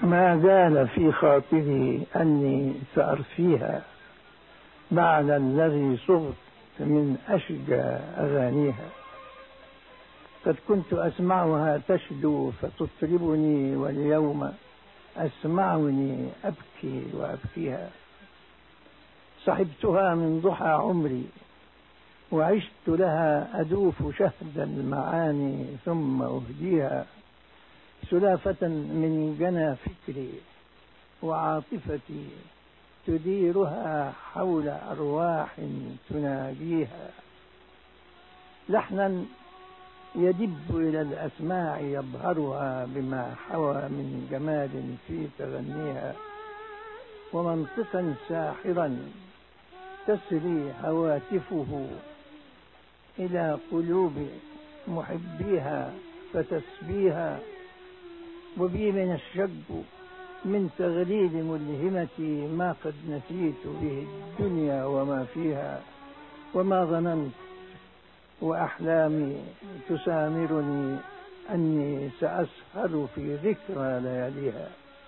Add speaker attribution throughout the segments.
Speaker 1: ما زال في خاطري أني سأرثيها بعد الذي صغت من أشجى أغانيها. قد كنت أسمعها تشدو فتطربني، واليوم أسمعني أبكي وأبكيها. صحبتها من ضحى عمري وعشت لها أدوف شهد المعاني ثم أهديها. سلافة من جنى فكري وعاطفتي تديرها حول أرواح تناجيها. لحنا يدب إلى الأسماع يبهرها بما حوى من جمال في تغنيها، ومنطقا ساحرا تسري هواتفه إلى قلوب محبيها فتسبيها. وبي من الشج من تغليل ملهمتي ما قد نسيت به الدنيا وما فيها، وما ظننت وأحلامي تسامرني أني سأسهر في ذكرى لياليها.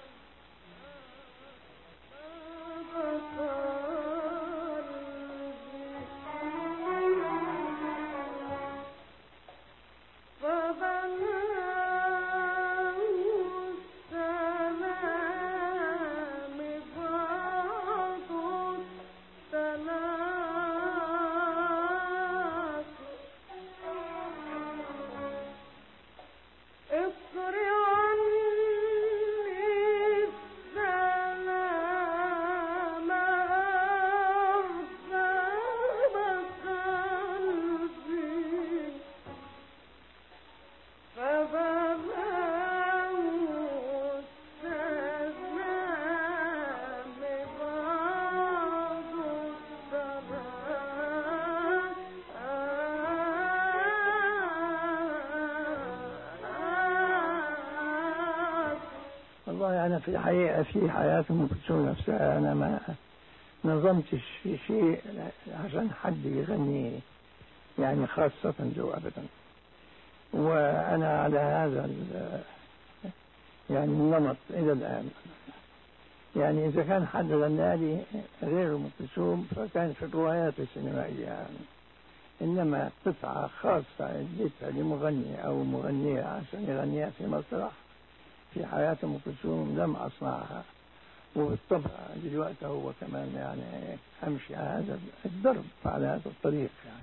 Speaker 1: والله أنا في الحقيقة في حياة أم كلثوم نفسها أنا ما نظمتش شيء عشان حد يغني يعني خاصة له أبدا. وأنا على هذا يعني النمط إلى الآن. يعني إذا كان حد غنى لي غير أم كلثوم فكان في الروايات السينمائية يعني. إنما قطعة خاصة اديتها لمغني أو مغنية عشان يغنيها في مسرح في حياة أم كلثوم لم أصنعها. وبالطبع دلوقتي هو كمان يعني أمشي على هذا الدرب على هذا الطريق يعني.